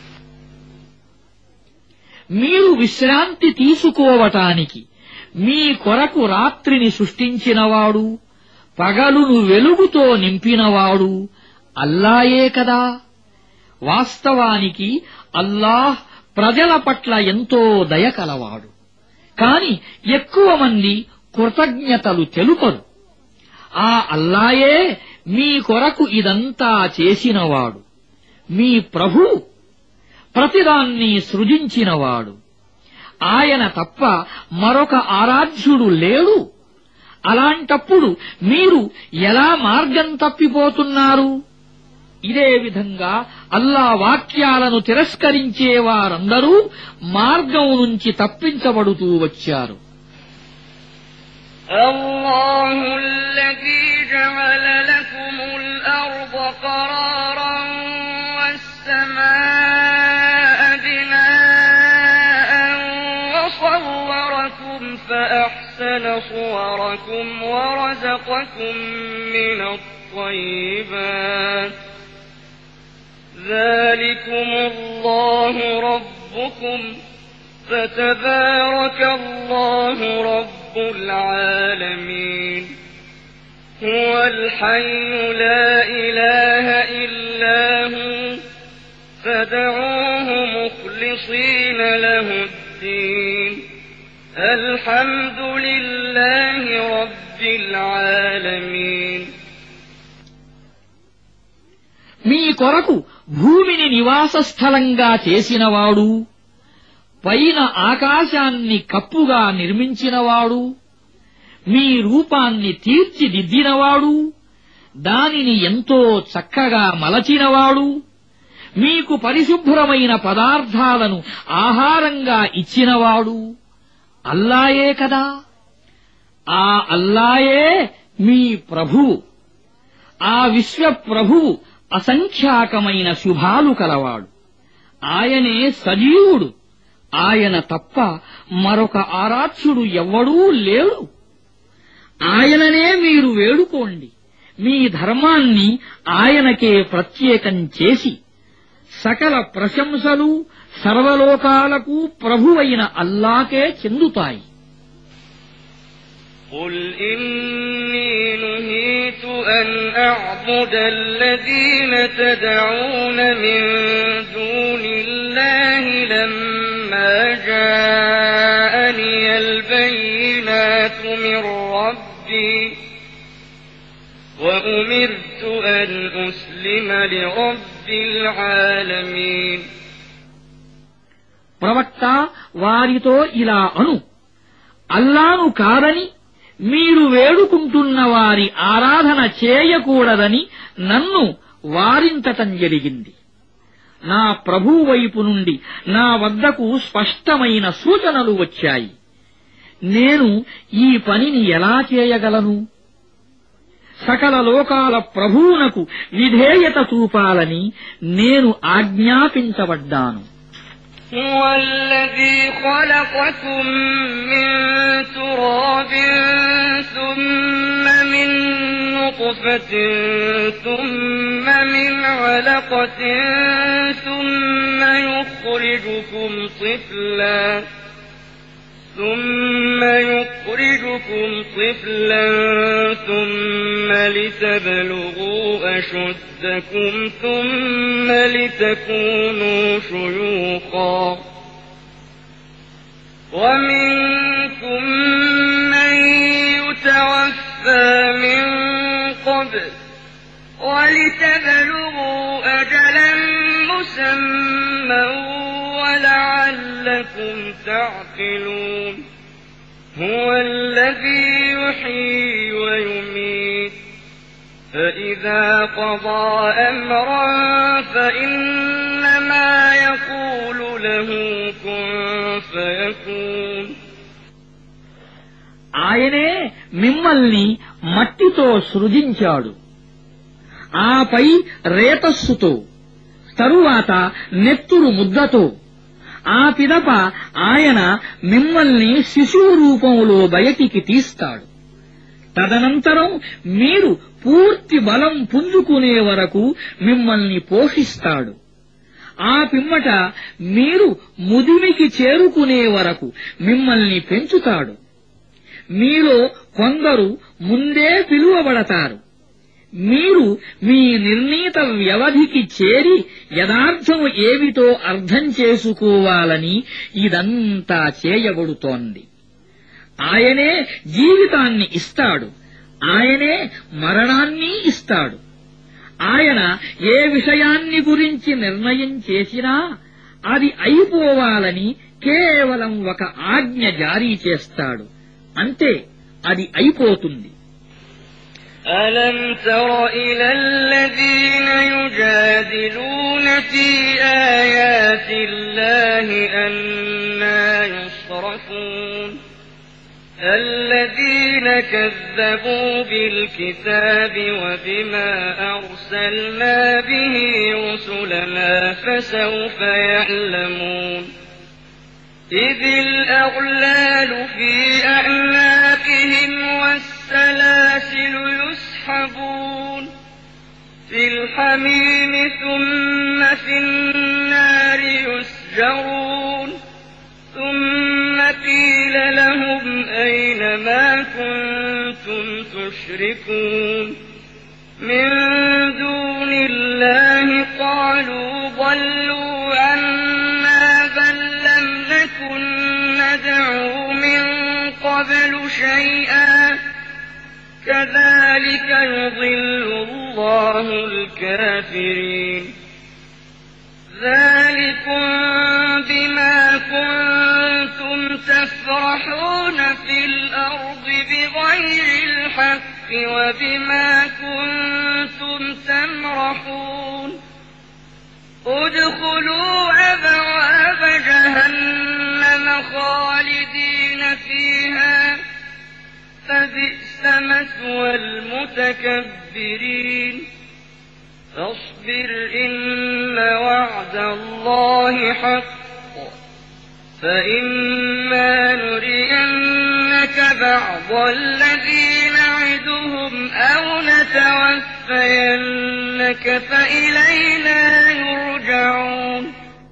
మీరు విశ్రాంతి తీసుకోవటానికి మీ కొరకు రాత్రిని సృష్టించినవాడు పగలును వెలుగుతో నింపినవాడు అల్లాయే కదా. వాస్తవానికి అల్లాహ్ ప్రజల పట్ల ఎంతో దయ కలవాడు. కాని ఎక్కువ మంది కృతజ్ఞతలు తెలుపరు. ఆ అల్లాయే మీ కొరకు ఇదంతా చేసినవాడు. మీ ప్రభువు ప్రతిదాన్ని సృజించినవాడు. ఆయన తప్ప మరొక ఆరాధ్యుడు లేడు. అలాంటప్పుడు మీరు ఎలా మార్గం తప్పిపోతున్నారు? ఇదే విధంగా అల్లా వాక్యాలను తిరస్కరించే వారందరూ మార్గం నుంచి తప్పించబడుతూ వచ్చారు. الله الذي جعل لكم الأرض قرارا والسماء بناء وصوركم فأحسن صوركم ورزقكم من الطيبات ذلكم الله ربكم فتبارك الله رب العالمين هو الحي لا إله إلا هو فادعوه مخلصين له الدين الحمد لله رب العالمين మీ కొరకు భూమిని నివాస స్థలంగా చేసినవాడు, పైన ఆకాశాన్ని కప్పుగా నిర్మించినవాడు, మీ రూపాన్ని తీర్చిదిద్దినవాడు, దానిని ఎంతో చక్కగా మలచినవాడు, మీకు పరిశుభ్రమైన పదార్థాలను ఆహారంగా ఇచ్చినవాడు అల్లాయే కదా. ఆ అల్లాయే మీ ప్రభువు. ఆ విశ్వప్రభువు అసంఖ్యాకమైన శుభాలు కలవాడు. ఆయనే సజీవుడు. ఆయన తప్ప మరొక ఆరాధ్యుడు ఎవ్వడూ లేడు. ఆయననే మీరు వేడుకోండి. మీ ధర్మాన్ని ఆయనకే ప్రత్యేకం చేసి సకల ప్రశంసలు సర్వలోకాలకు ప్రభువైన అల్లాకే చెందుతాయి. قل إني نهيت أن أعبد الذين تدعون من دون الله لما جاءني البينات من ربي وأمرت أن أسلم لرب العالمين ప్రవక్త వారితో ఇలా అను, అల్లాను కాదని మీరు వేడుకుంటున్న వారి ఆరాధన చేయకూడదని నన్ను వారించటం జరిగింది. నా ప్రభువు వైపు నుండి నా వద్దకు స్పష్టమైన సూచనలు వచ్చాయి. నేను ఈ పనిని ఎలా చేయగలను? సకల లోకాల ప్రభువునకు విధేయత చూపాలని నేను ఆజ్ఞాపించబడ్డాను. هو الذي خلقكم من تراب ثم من نطفة ثم من علقة ثم يخرجكم طفلا ثم لتبلغوا أشدكم ثم لتكونوا شيوخا ومنكم من يتوفى من قبل ولتبلغوا أجلا مسمى ولعلكم تعقلون هو الذي يحيي ويميت فإذا قضى أمرا فإنما يقول له كن فيكون ఆయనే మిమ్మల్ని మట్టితో సృజించాడు, ఆపై రేతస్సుతో, తరువాత నెత్తురు ముద్దతో, ఆ పిదప ఆయన మిమ్మల్ని శిశువు రూపంలో బయటికి తీస్తాడు. తదనంతరం మీరు పూర్తి బలం పుంజుకునే వరకు మిమ్మల్ని పోషిస్తాడు. ఆ పిమ్మట మీరు ముదిమికి చేరుకునే వరకు మిమ్మల్ని పెంచుతాడు. మీలో కొందరు ముందే పిలువబడతారు. మీరు మీ నిర్ణీత వ్యవధికి చేరి యథార్థము ఏమిటో అర్థం చేసుకోవాలని ఇదంతా చేయబడుతోంది. ఆయనే జీవితాన్ని ఇస్తాడు, ఆయనే మరణాన్ని ఇస్తాడు. ఆయన ఏ విషయాన్ని గురించి నిర్ణయం చేసినా అది అయిపోవాలని కేవలం ఒక ఆజ్ఞ జారీ చేస్తాడు, అంతే, అది అయిపోతుంది. ألم تر إلى الذين يجادلون في آيات الله أنى يصرفون الذين كذبوا بالكتاب وبما أرسلنا به رسلنا فسوف يعلمون إذ الأغلال في أعناقهم والسلاسل يسحبون في الحميم ثم في النار يسجرون ثم قيل لهم أين ما كنتم تشركون من دون الله قالوا ضلوا عنا بل لم نكن ندعو من قبل شيئا كذلك يضل الله الكافرين ذلكم بما كنتم تفرحون في الأرض بغير الحق وبما كنتم تمرحون ادخلوا أبواب جهنم خالدين فيها فبئس مثوى المتكبرين فاصبر إن وعد الله حق فإما نرينك بعض الذي نعدهم أو نتوفينك فإلينا يرجعون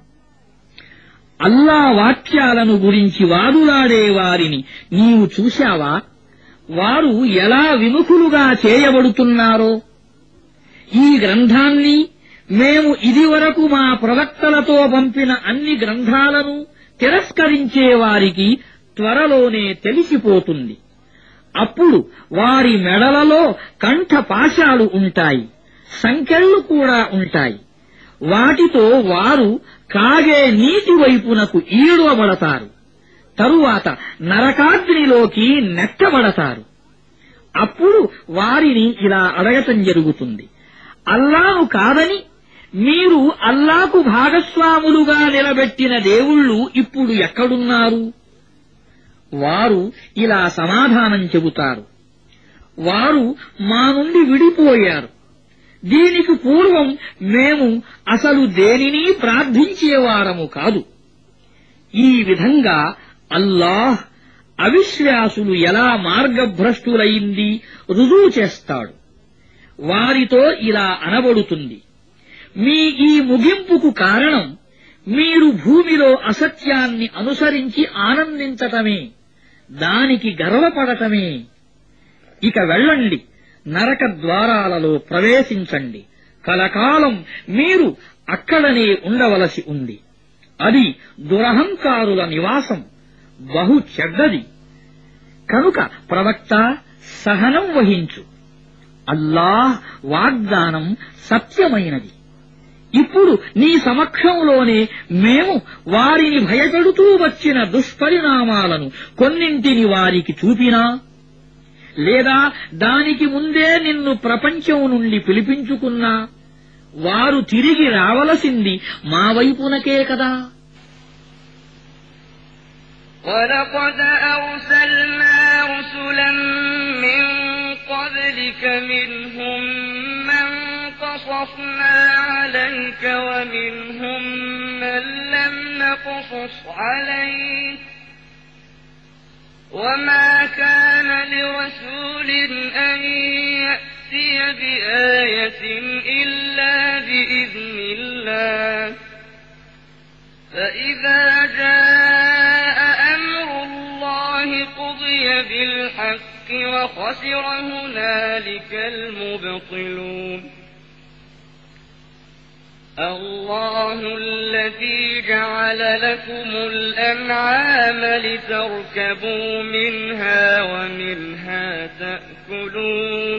అల్లా వాక్యాలను గురించి వాదులాడే వారిని నీవు చూశావా? వారు ఎలా విముఖులుగా చేయబడుతున్నారో. ఈ గ్రంథాన్ని మేము ఇదివరకు మా ప్రవక్తలతో పంపిన అన్ని గ్రంథాలను తిరస్కరించే వారికి త్వరలోనే తెలిసిపోతుంది. అప్పుడు వారి మెడలలో కంఠపాశాలు ఉంటాయి, సంకెళ్లు కూడా ఉంటాయి. వాటితో వారు కాగే నీటి వైపునకు ఈడవబడతారు, తరువాత నరకాగ్నిలోకి నెట్టబడతారు. అప్పుడు వారిని ఇలా అడగటం జరుగుతుంది, అల్లాను కాదని మీరు అల్లాకు భాగస్వాములుగా నిలబెట్టిన దేవుళ్ళు ఇప్పుడు ఎక్కడున్నారు? వారు ఇలా సమాధానం చెబుతారు, వారు మా నుండి విడిపోయారు. దీనికి పూర్వం మేము అసలు దేనినీ ప్రార్థించేవారము కాదు. ఈ విధంగా అల్లాహ్ అవిశ్వాసులు ఎలా మార్గభ్రష్టులైంది రుజువు చేస్తాడు. వారితో ఇలా అనబడుతుంది, మీ ఈ ముగింపుకు కారణం మీరు భూమిలో అసత్యాన్ని అనుసరించి ఆనందించటమే, దానికి గర్వపడటమే. ఇక వెళ్ళండి, నరక ద్వారాలలో ప్రవేశించండి, కలకాలం మీరు అక్కడనే ఉండవలసి ఉంది. అది దురహంకారుల నివాసం, బహు చెడ్డది. కనుక ప్రవక్త సహనం వహించు. అల్లాహ్ వాగ్దానం సత్యమైనది. ఇప్పుడు నీ సమక్షంలోనే మేము వారిని భయపెడుతూ వచ్చిన దుష్పరిణామాలను కొన్నింటిని వారికి చూపినా, లేదా దానికి ముందే నిన్ను ప్రపంచం నుండి పిలిపించుకున్నా వారు తిరిగి రావలసింది మా వైపునకే కదా. وَلَقَدْ أَرْسَلْنَا رُسُلًا مِّن قَبْلِكَ مِنْهُم مَّن قَصَصْنَا عَلَيْكَ وَمِنْهُم مَّن لَّمْ نَقْصُصْ عَلَيْكَ ۗ وَمَا كَانَ لِرَسُولٍ أَن يَأْتِيَ بِآيَةٍ إِلَّا بِإِذْنِ اللَّهِ ۚ فَإِذَا جَاءَ أَمْرُ اللَّهِ قُضِيَ بِالْحَقِّ وَخَسِرَ هُنَالِكَ الْمُبْطِلُونَ. الله الذي جعل لكم الأنعام لتركبوا منها ومنها تأكلون،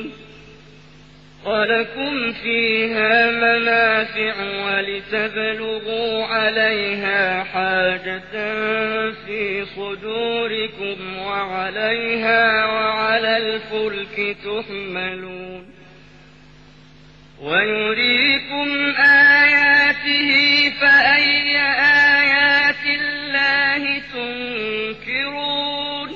ولكم فيها منافع ولتبلغوا عليها حاجة في صدوركم وعليها وعلى الفلك تحملون، ويريكم آياته فأي آيات الله تنكرون.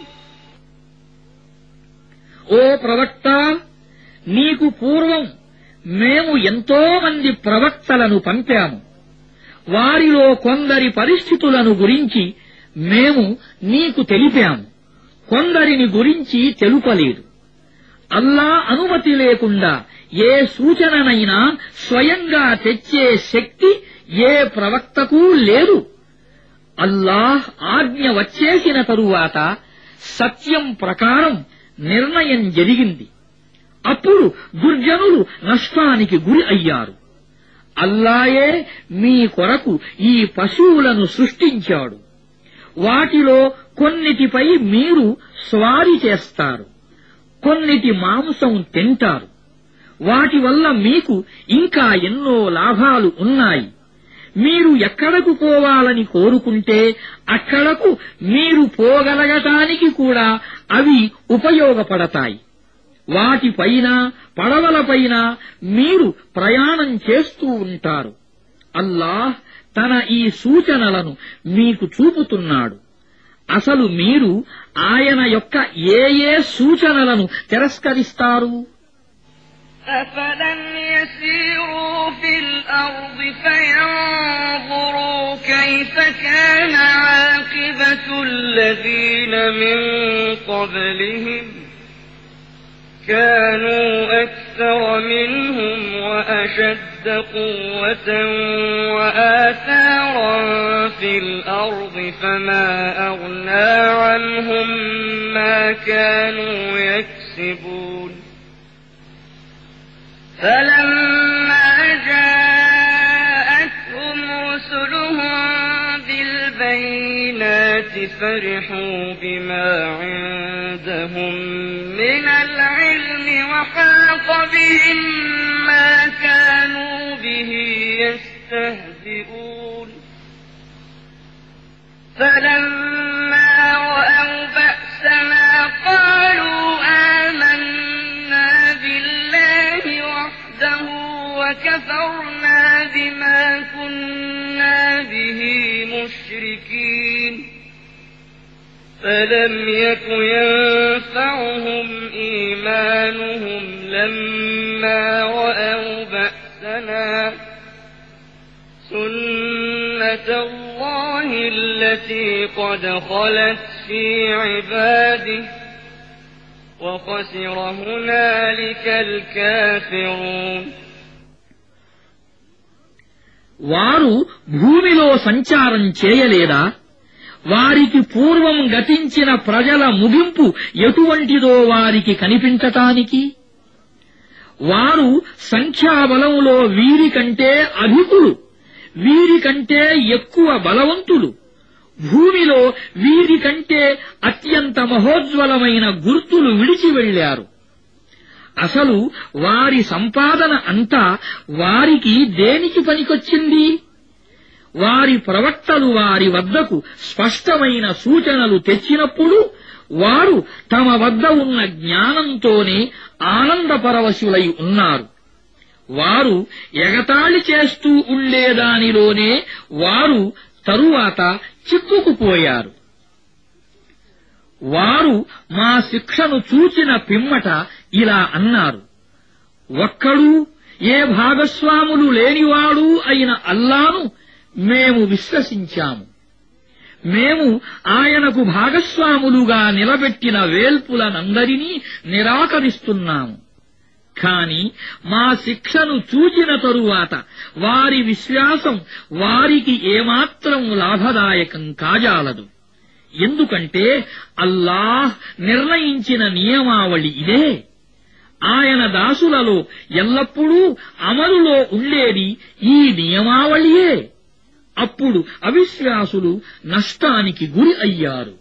ఓ ప్రవక్త, నీకు పూర్వం మేము ఎంతో మంది ప్రవక్తలను పంపాము. వారిలో కొందరి పరిస్థితులను గురించి మేము నీకు తెలిపాము, కొందరిని గురించి తెలుపలేదు. అల్లా అనుమతి లేకుండా ఏ సూచననైనా స్వయంగా తెచ్చే శక్తి ఏ ప్రవక్తకు లేదు. అల్లాహ్ ఆజ్ఞ వచ్చేసిన తరువాత సత్యం ప్రకారం నిర్ణయం జరిగింది. అప్పుడు దుర్జనులు నష్టానికి గురి అయ్యారు. అల్లాయే మీ కొరకు ఈ పశువులను సృష్టించాడు. వాటిలో కొన్నిటిపై మీరు స్వారీ చేస్తారు, కొన్నిటి మాంసం తింటారు. వాటి వల్ల మీకు ఇంకా ఎన్నో లాభాలు ఉన్నాయి. మీరు ఎక్కడకు పోవాలని కోరుకుంటే అక్కడకు మీరు పోగలగటానికి కూడా అవి ఉపయోగపడతాయి. వాటిపైన పడవలపైన మీరు ప్రయాణం చేస్తూ ఉంటారు. అల్లాహ్ తన ఈ సూచనలను మీకు చూపుతున్నాడు. అసలు మీరు ఆయన యొక్క ఏ ఏ సూచనలను తిరస్కరిస్తారు? أَفَلَمْ يَسِيرُوا فِي الْأَرْضِ فَيَنظُرُوا كَيْفَ كَانَ عَاقِبَةُ الَّذِينَ مِن قَبْلِهِمْ ۚ كَانُوا أَكْثَرَ مِنْهُمْ وَأَشَدَّ قُوَّةً وَآثَارًا فِي الْأَرْضِ فَمَا أَغْنَىٰ عَنْهُم مَّا كَانُوا يَكْسِبُونَ. فَلَمَّا جَاءَتْهُمْ رُسُلُهُم بِالْبَيِّنَاتِ فَرِحُوا بِمَا عِندَهُم مِّنَ الْعِلْمِ وَحَاقَ بِهِم مَّا كَانُوا بِهِ يَسْتَهْزِئُونَ. فَلَمَّا رَأَوْا بَأْسَنَا قَالُوا آمَنَّا بِاللَّهِ وَحْدَهُ وَكَفَرْنَا بِمَا كُنَّا بِهِ مُشْرِكِينَ. فَلَمْ يَكُ يَنفَعُهُمْ إِيمَانُهُمْ لَمَّا رَأَوْا بَأْسَنَا ۖ سُنَّةَ اللَّهِ الَّتِي قَدْ خَلَتْ فِي عِبَادِهِ ۖ وَخَسِرَ هُنَالِكَ الْكَافِرُونَ. వారు భూమిలో సంచారం చేయలేదా? వారికి పూర్వం గతించిన ప్రజల ముగింపు ఎటువంటిదో వారికి కనిపించటానికి? వారు సంఖ్యాబలంలో వీరికంటే అధికులు, వీరికంటే ఎక్కువ బలవంతులు. భూమిలో వీరికంటే అత్యంత మహోజ్వలమైన గుర్తులు విడిచి వెళ్లారు. అసలు వారి సంపాదన అంతా వారికి దేనికి పనికొచ్చింది? వారి ప్రవక్తలు వారి వద్దకు స్పష్టమైన సూచనలు తెచ్చినప్పుడు వారు తమ వద్ద ఉన్న జ్ఞానంతోనే ఆనందపరవశులై ఉన్నారు. వారు ఎగతాళి చేస్తూ ఉండేదానిలోనే వారు తరువాత చిక్కుకుపోయారు. వారు మా శిక్షను చూచిన పిమ్మట ఇలా అన్నారు: ఒక్కడూ ఏ భాగస్వాములు లేనివాడు అయిన అల్లాను మేము విశ్వసించాము. మేము ఆయనకు భాగస్వాములుగా నిలబెట్టిన వేల్పులనందరినీ నిరాకరిస్తున్నాము. కాని మా శిక్షను చూచిన తరువాత వారి విశ్వాసం వారికి ఏమాత్రం లాభదాయకం కాజాలదు. ఎందుకంటే అల్లాహ్ నిర్ణయించిన నియమావళి ఇదే. ఆయన దాసులలో ఎల్లప్పుడూ అమలులో ఉండేది ఈ నియమావళియే. అప్పుడు అవిశ్వాసులు నష్టానికి గురి అయ్యారు.